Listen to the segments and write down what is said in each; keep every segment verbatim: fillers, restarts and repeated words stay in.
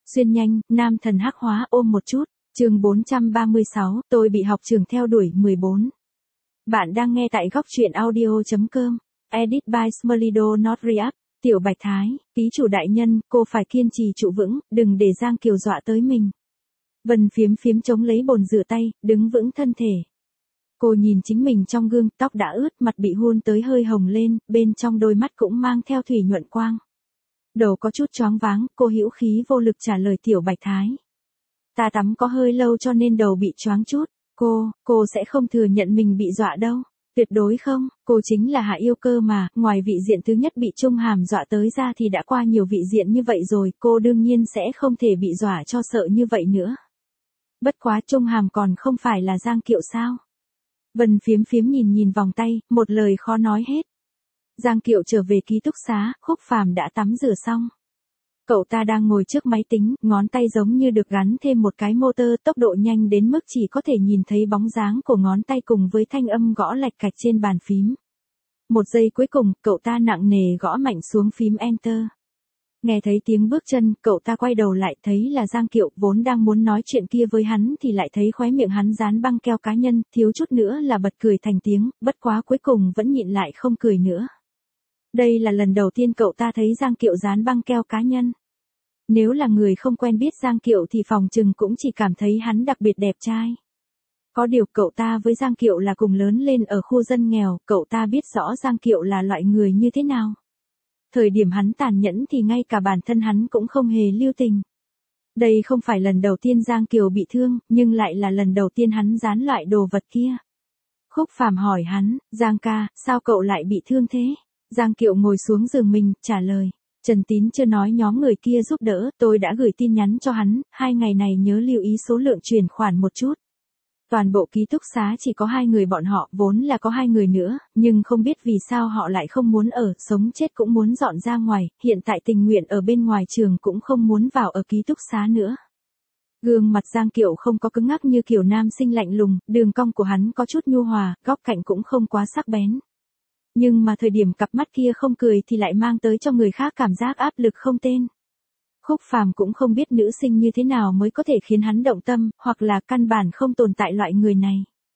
Xuyên nhanh, nam thần hắc hóa ôm một chút. Chương bốn trăm ba mươi sáu, tôi bị học trường theo đuổi mười bốn. Bạn đang nghe tại góc truyện audio chấm com. Edit by Smolido Not React. Tiểu Bạch Thái, ký chủ đại nhân, cô phải kiên trì trụ vững, đừng để Giang Kiều dọa tới mình. Vân phiếm phiếm chống lấy bồn rửa tay, đứng vững thân thể. Cô nhìn chính mình trong gương, tóc đã ướt, mặt bị hun tới hơi hồng lên, bên trong đôi mắt cũng mang theo thủy nhuận quang. Đầu có chút choáng váng, cô hữu khí vô lực trả lời Tiểu Bạch Thái. Ta tắm có hơi lâu cho nên đầu bị choáng chút. Cô, cô sẽ không thừa nhận mình bị dọa đâu. Tuyệt đối không, cô chính là hạ yêu cơ mà, ngoài vị diện thứ nhất bị Trung Hàm dọa tới ra thì đã qua nhiều vị diện như vậy rồi, cô đương nhiên sẽ không thể bị dọa cho sợ như vậy nữa. Bất quá Trung Hàm còn không phải là Giang Kiệu sao? Vân phiếm phiếm nhìn nhìn vòng tay, một lời khó nói hết. Giang Kiệu trở về ký túc xá, Khúc Phàm đã tắm rửa xong. Cậu ta đang ngồi trước máy tính, ngón tay giống như được gắn thêm một cái motor, tốc độ nhanh đến mức chỉ có thể nhìn thấy bóng dáng của ngón tay cùng với thanh âm gõ lạch cạch trên bàn phím. Một giây cuối cùng, cậu ta nặng nề gõ mạnh xuống phím Enter. Nghe thấy tiếng bước chân, cậu ta quay đầu lại thấy là Giang Kiệu, vốn đang muốn nói chuyện kia với hắn thì lại thấy khóe miệng hắn dán băng keo cá nhân, thiếu chút nữa là bật cười thành tiếng, bất quá cuối cùng vẫn nhịn lại không cười nữa. Đây là lần đầu tiên cậu ta thấy Giang Kiệu dán băng keo cá nhân. Nếu là người không quen biết Giang Kiệu thì phòng chừng cũng chỉ cảm thấy hắn đặc biệt đẹp trai. Có điều cậu ta với Giang Kiệu là cùng lớn lên ở khu dân nghèo, cậu ta biết rõ Giang Kiệu là loại người như thế nào. Thời điểm hắn tàn nhẫn thì ngay cả bản thân hắn cũng không hề lưu tình. Đây không phải lần đầu tiên Giang Kiều bị thương, nhưng lại là lần đầu tiên hắn dán loại đồ vật kia. Khúc Phàm hỏi hắn, Giang ca, sao cậu lại bị thương thế? Giang Kiệu ngồi xuống giường mình, trả lời. Trần Tín chưa nói nhóm người kia giúp đỡ, tôi đã gửi tin nhắn cho hắn, hai ngày này nhớ lưu ý số lượng chuyển khoản một chút. Toàn bộ ký túc xá chỉ có hai người bọn họ, vốn là có hai người nữa, nhưng không biết vì sao họ lại không muốn ở, sống chết cũng muốn dọn ra ngoài, hiện tại tình nguyện ở bên ngoài trường cũng không muốn vào ở ký túc xá nữa. Gương mặt Giang Kiệu không có cứng ngắc như kiểu nam sinh lạnh lùng, đường cong của hắn có chút nhu hòa, góc cạnh cũng không quá sắc bén. Nhưng mà thời điểm cặp mắt kia không cười thì lại mang tới cho người khác cảm giác áp lực không tên. Khúc Phàm cũng không biết nữ sinh như thế nào mới có thể khiến hắn động tâm, hoặc là căn bản không tồn tại loại người này.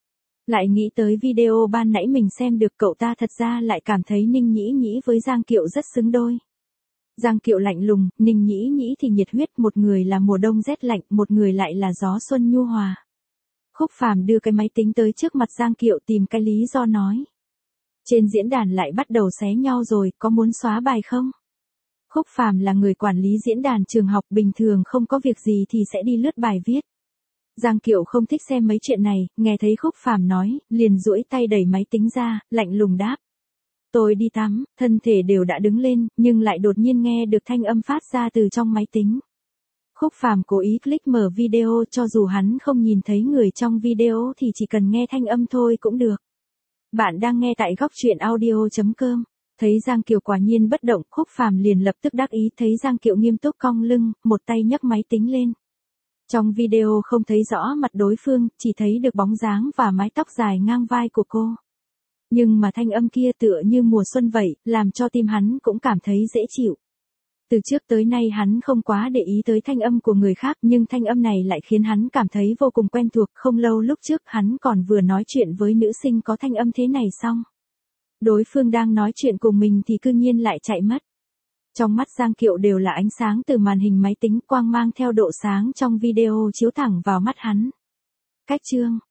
Lại nghĩ tới video ban nãy mình xem được, cậu ta thật ra lại cảm thấy Ninh Nhĩ Nhĩ với Giang Kiệu rất xứng đôi. Giang Kiệu lạnh lùng, Ninh Nhĩ Nhĩ thì nhiệt huyết, một người là mùa đông rét lạnh, một người lại là gió xuân nhu hòa. Khúc Phàm đưa cái máy tính tới trước mặt Giang Kiệu tìm cái lý do nói. Trên diễn đàn lại bắt đầu xé nhau rồi, có muốn xóa bài không? Khúc Phàm là người quản lý diễn đàn trường học, bình thường không có việc gì thì sẽ đi lướt bài viết. Giang Kiệu không thích xem mấy chuyện này, nghe thấy Khúc Phàm nói, liền duỗi tay đẩy máy tính ra, lạnh lùng đáp. Tôi đi tắm, thân thể đều đã đứng lên, nhưng lại đột nhiên nghe được thanh âm phát ra từ trong máy tính. Khúc Phàm cố ý click mở video, cho dù hắn không nhìn thấy người trong video thì chỉ cần nghe thanh âm thôi cũng được. Bạn đang nghe tại góc truyện audio chấm com. Thấy Giang Kiều quả nhiên bất động, Khúc Phàm liền lập tức đắc ý, thấy Giang Kiều nghiêm túc cong lưng, một tay nhấc máy tính lên. Trong video không thấy rõ mặt đối phương, chỉ thấy được bóng dáng và mái tóc dài ngang vai của cô. Nhưng mà thanh âm kia tựa như mùa xuân vậy, làm cho tim hắn cũng cảm thấy dễ chịu. Từ trước tới nay hắn không quá để ý tới thanh âm của người khác, nhưng thanh âm này lại khiến hắn cảm thấy vô cùng quen thuộc. Không lâu lúc trước hắn còn vừa nói chuyện với nữ sinh có thanh âm thế này xong. Đối phương đang nói chuyện cùng mình thì cư nhiên lại chạy mất. Trong mắt Giang Kiệu đều là ánh sáng từ màn hình máy tính, quang mang theo độ sáng trong video chiếu thẳng vào mắt hắn. Cách chương,